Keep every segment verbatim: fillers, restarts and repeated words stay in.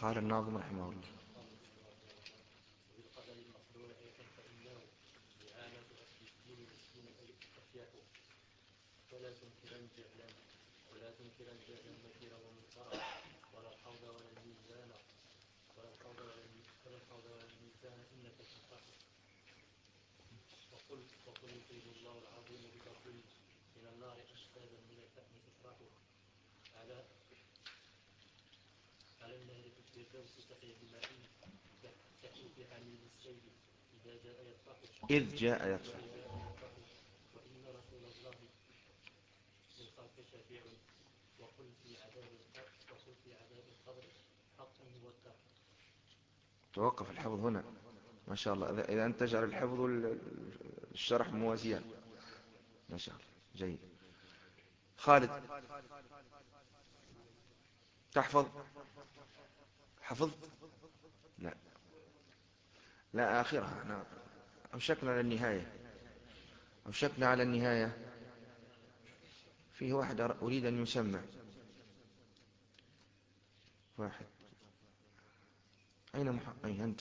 قال الناظم رحمه الله. وبالقدر المقدور أيضا فإنه دعامة أصل الدين والدين أفيح. ولا تنكرا جهلا ولا تنكرا جهلا نكيرا ومنكرا ولا الحوض ولا الميزان ولا الحوض ولا ولا الحوض ولا الميزان إنك تنصح. وقل وقل يخرج الله العظيم بفضله من النار أجسادا من الفحم تطرح على على النهر في الفردوس تحيا بمائه كحوت حميل السيل إذا جاء يطفح إذ جاء يطفح. إذا جاء يطفح. وإن رسول الله للخلق شفيع. وقل في عذاب القبر وقل في عذاب القبر حق موضح. توقف الحفظ هنا. ما شاء الله، إذا إذا أنت تجعل الحفظ والشرح موازيان ما شاء الله جيد. خالد تحفظ؟ حفظت؟ لا لا، آخرها. أنا أوشكنا على النهاية، أوشكنا على النهاية. فيه واحد أريد أن يسمع. واحد. أين مح... أين أنت؟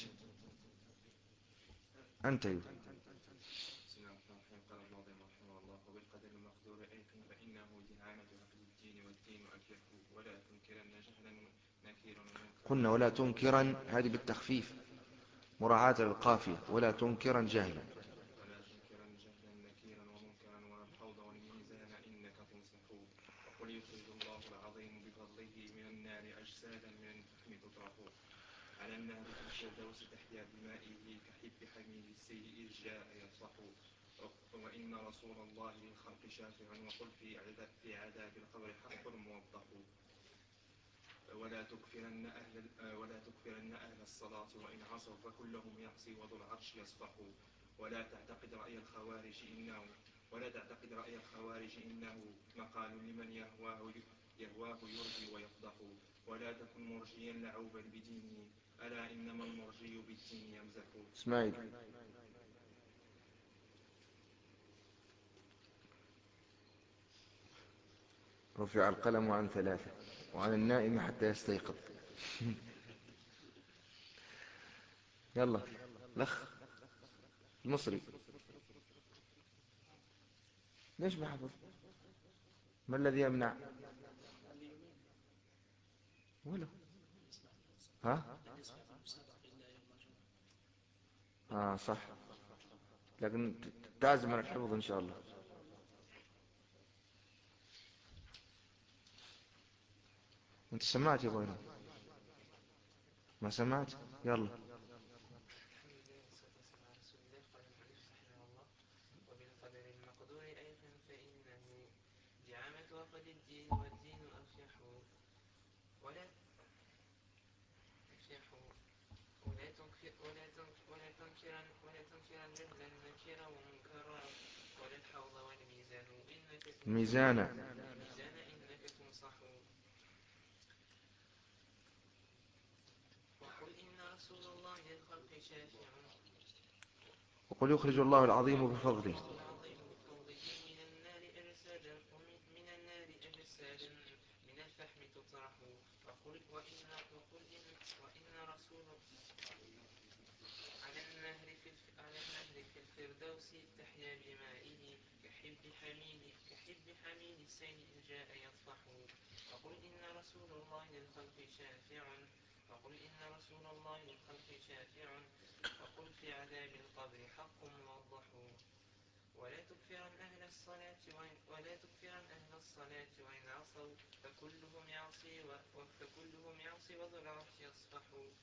أنت أيوه. بسم الله الرحمن الرحيم. قال الناظم رحمه الله: وبالقدر المقدور أيقن فإنه دعامة عقل الدين والدين أفيح. ولا تنكرن جهلا نكيرا ومنكرا. قلنا ولا تنكرا، هذه بالتخفيف مراعاة للقافية. ولا تنكرا جهلا. ولا تنكرن جهلا نكيرا ومنكرا ولا الحوض والميزان إنك تنصح. وقل يخرج الله العظيم بفضله من النار أجسادا من الفحم تطرح على النهر في الفردوس تحيا بمائه كحب حميل السيل إذ جاء يصح. وإن رسول الله للخلق شافع. وقل في عذاب, في عذاب القبر حق موضح. ولا تكفرن أهل, ولا تكفرن أهل الصلاة وإن عصوا فكلهم يعصي وذو العرش يصفح. ولا تعتقد رأي الخوارج إنه ولا تعتقد رأي الخوارج إنه مقال لمن يهواه يهواه يرجي ويفضح. ولا تكن مرجيا لعوبا بدينه ألا إنما المرجي بالدين يمزح. إسماعيل. رفع القلم عن ثلاثة وعن النائم حتى يستيقظ. يلا لخ المصري. ليش ما حفظ؟ ما الذي يمنع؟ ولو ها آه صح، لكن تعزم على الحفظ إن شاء الله. أنت سمعت يا بوينا؟ ما سمعت؟ يلا. الحمد لله والصلاة والسلام على رسول الله. قال المؤلف رحمه الله: وبالقدر المقدور أيقن فإنه دعامة عقد الدين والدين أفيح. ولا أفيح ولا تنكر ولا تنكر ولا تنكرا ولا تنكرا جهلا نكيرا ومنكرا ولا الحوض والميزان إنك تنصح. الميزان. والميزان إنك تنصح. وقل إن رسول الله للخلق شافع. وقل يخرج الله العظيم يخرج بفضله. الله العظيم بفضله من النار أجسادا من النار أجسادا من الفحم تطرح. وقل وإن وقل إن وإن رسول على النهر في على النهر في الفردوس تحيا بمائه كحب حميل كحب حميل السيل إن جاء يطفح. وقل إن رسول الله للخلق شافع. وقل إن رسول الله للخلق شافع. وقل في عذاب القبر حق موضح. ولا تكفرن أهل الصلاة وإن ولا تكفرن أهل الصلاة وإن عصوا فكلهم يعصي فكلهم يعصي وذو العرش يصفح.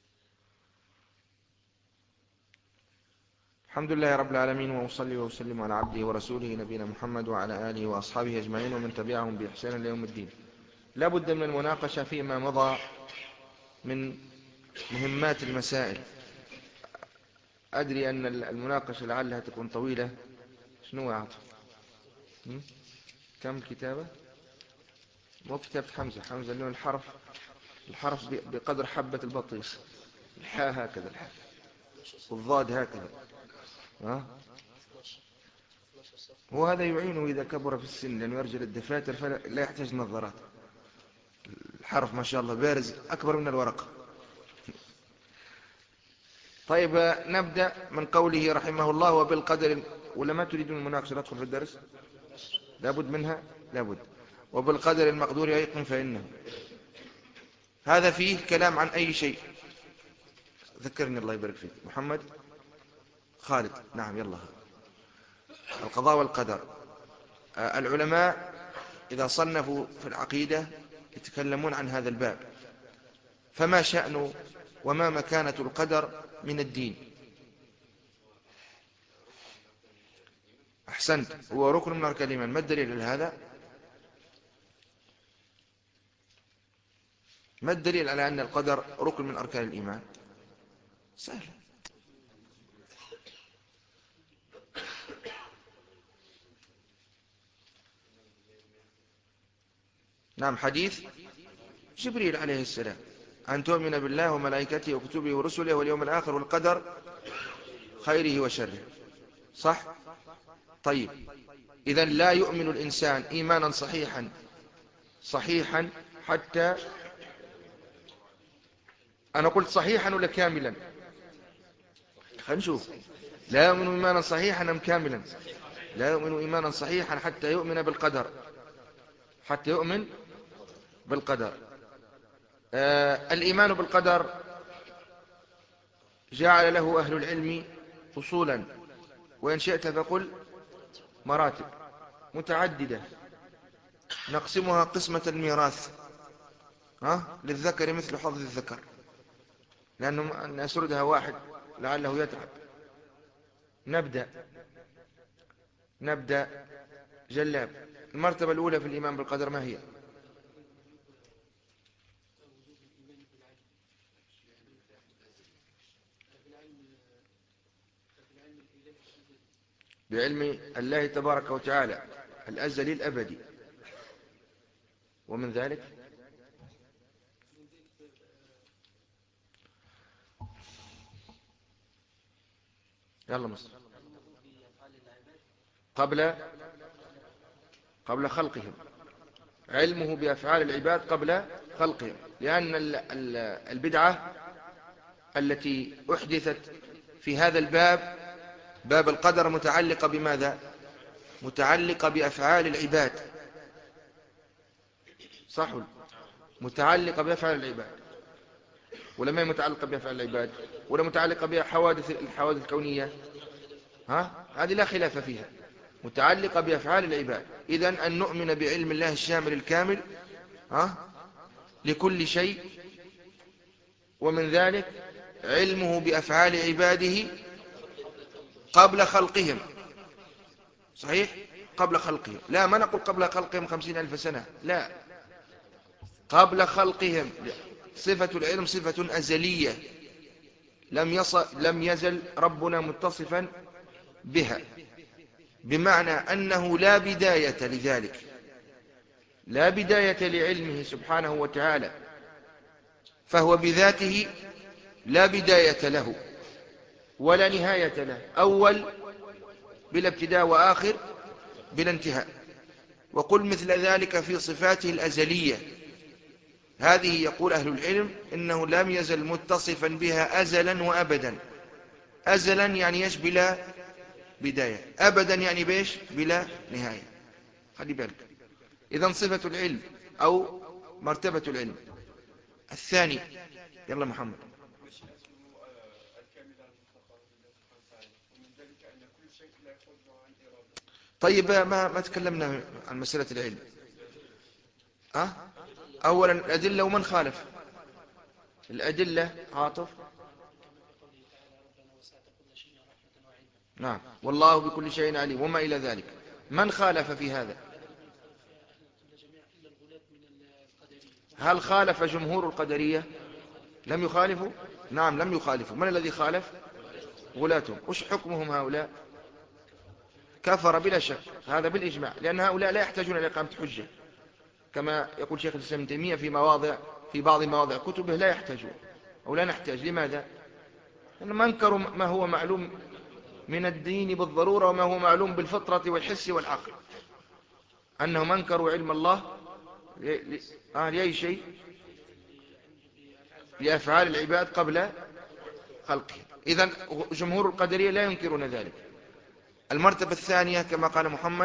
الحمد لله رب العالمين، وأصلي وأسلم على عبده ورسوله نبينا محمد وعلى آله وأصحابه أجمعين ومن تبعهم بإحسان ليوم الدين. لا بد من المناقشة فيما مضى من مهمات المسائل. أدري أن المناقشة لعلها تكون طويلة. شنو أعطف؟ كم الكتابة؟ مو كتابة حمزة. حمزة اللون الحرف الحرف بقدر حبة البطيخ. الحاء هكذا، الحاء والضاد هكذا. ها؟ وهذا يعينه إذا كبر في السن لأنه يرجع للدفاتر فلا يحتاج نظارات. الحرف ما شاء الله بارز أكبر من الورقة. طيب نبدأ من قوله رحمه الله وبالقدر، ولا ما تريدون المناقشة ندخل في الدرس؟ لابد منها، لابد. وبالقدر المقدور يقم فإنه، هذا فيه كلام عن أي شيء. ذكرني الله يبارك فيك محمد خالد. نعم يلا. القضاء والقدر. العلماء إذا صنفوا في العقيدة يتكلمون عن هذا الباب، فما شأن وما مكانة القدر من الدين؟ أحسنت، هو ركن من أركان الإيمان. ما الدليل على هذا؟ ما الدليل على أن القدر ركن من أركان الإيمان؟ سهل. نعم، حديث جبريل عليه السلام أن تؤمن بالله وملائكته وكتبه ورسله واليوم الآخر والقدر خيره وشره. صح؟ طيب، إذن لا يؤمن الإنسان إيمانا صحيحا صحيحا حتى، أنا قلت صحيحا ولا كاملا؟ خلينا نشوف. لا يؤمن إيمانا صحيحا أم كاملا؟ لا يؤمن إيمانا صحيحا حتى يؤمن بالقدر، حتى يؤمن بالقدر. آه الإيمان بالقدر جعل له أهل العلم أصولا، وإن شئت فقل مراتب متعددة نقسمها قسمة الميراث، ها للذكر مثل حظ الذكر، لأنه أن أسردها واحد لعله يتعب. نبدأ نبدأ جلاب. المرتبة الأولى في الإيمان بالقدر ما هي؟ بعلم الله تبارك وتعالى الأزلي الأبدي، ومن ذلك يلا مصر قبل قبل خلقهم، علمه بأفعال العباد قبل خلقهم، لأن البدعة التي أحدثت في هذا الباب، باب القدر، متعلقة بماذا؟ متعلقة بأفعال العباد. صح؟ متعلقة بأفعال العباد، ولا ما هي متعلقة بأفعال العباد؟ ولا متعلقة بحوادث الحوادث الكونية؟ ها؟ هذه لا خلاف فيها، متعلقة بأفعال العباد. إذن أن نؤمن بعلم الله الشامل الكامل ها لكل شيء، ومن ذلك علمه بأفعال عباده قبل خلقهم. صحيح؟ قبل خلقهم، لا ما نقول قبل خلقهم خمسين ألف سنة، لا، قبل خلقهم. صفة العلم صفة أزلية لم يصل لم يزل ربنا متصفا بها، بمعنى أنه لا بداية لذلك، لا بداية لعلمه سبحانه وتعالى، فهو بذاته لا بداية له ولا نهاية له، أول بلا ابتداء وآخر بلا انتهاء. وقل مثل ذلك في صفاته الأزلية، هذه يقول أهل العلم إنه لم يزل متصفا بها أزلا وأبدا. أزلا يعني يش بلا بداية، أبدا يعني بيش بلا نهاية. خلي بالك. إذن صفة العلم أو مرتبة العلم. الثاني يلا محمد. طيب ما ما تكلمنا عن مسألة العلم. أه؟ أولا الأدلة ومن خالف الأدلة. عاطف. نعم، والله بكل شيء عليم وما إلى ذلك. من خالف في هذا؟ هل خالف جمهور القدرية؟ لم يخالفوا؟ نعم لم يخالفوا. من الذي خالف؟ غلاتهم. وش حكمهم هؤلاء؟ كفر بلا شك، هذا بالإجماع، لأن هؤلاء لا يحتاجون إلى إقامة حجة، كما يقول شيخ الإسلام ابن تيمية في مواضع في بعض مواضع كتبه لا يحتاجون أو لا نحتاج. لماذا؟ لأنهم أنكروا ما هو معلوم من الدين بالضرورة وما هو معلوم بالفطرة والحس والعقل، أنهم أنكروا علم الله آه لأي شيء؟ بأفعال العباد قبل خلقهم. إذن جمهور القدرية لا ينكرون ذلك. المرتبة الثانية كما قال محمد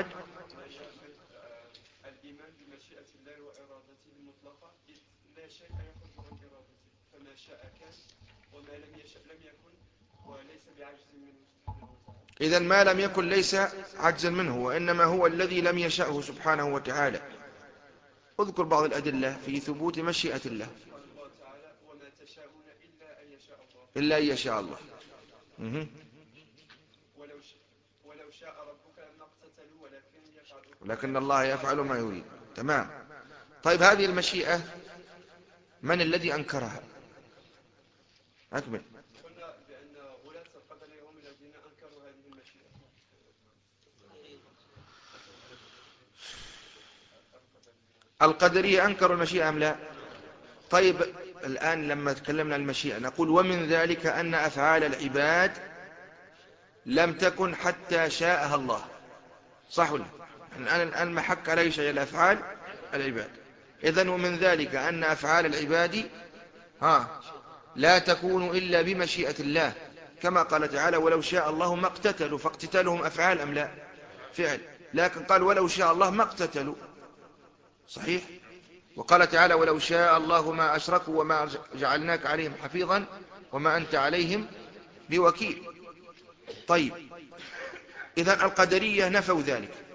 الإيمان بمشيئة الله وإرادته المطلقة، لا شيء يخرج عن إرادته، فما شاء كان وما لم يشاء لم يكن، وليس بعجز منه سبحانه وتعالى. إذن ما لم يكن ليس عجزا منه، وإنما هو الذي لم يشأه سبحانه وتعالى. اذكر بعض الأدلة في ثبوت مشيئة الله. قال الله تعالى وما تشاءون إلا أن يشاء الله. إلا أن يشاء الله. مه. ولو شاء ولو شاء ربك لما اقتتلوا ولكن يفعل لكن الله يفعل ما يريد. تمام. طيب هذه المشيئة من الذي أنكرها؟ أكمل. قلنا بأن غلاة القدرية هم الذين أنكروا هذه المشيئة. القدرية أنكروا المشيئة أم لا؟ طيب الآن لما تكلمنا عن المشيئة نقول ومن ذلك أن أفعال العباد لم تكن حتى شاءها الله. صح ولا؟ الآن الآن محك على شيء الأفعال العباد. إذن ومن ذلك أن أفعال العباد ها لا تكون إلا بمشيئة الله، كما قال تعالى ولو شاء الله ما اقتتلوا، فاقتتالهم أفعال أم لا؟ فعل. لكن قال ولو شاء الله ما اقتتلوا. صحيح. وقال تعالى ولو شاء الله ما أشركوا وما جعلناك عليهم حفيظا وما أنت عليهم بوكيل. طيب إذن القدرية نفوا ذلك،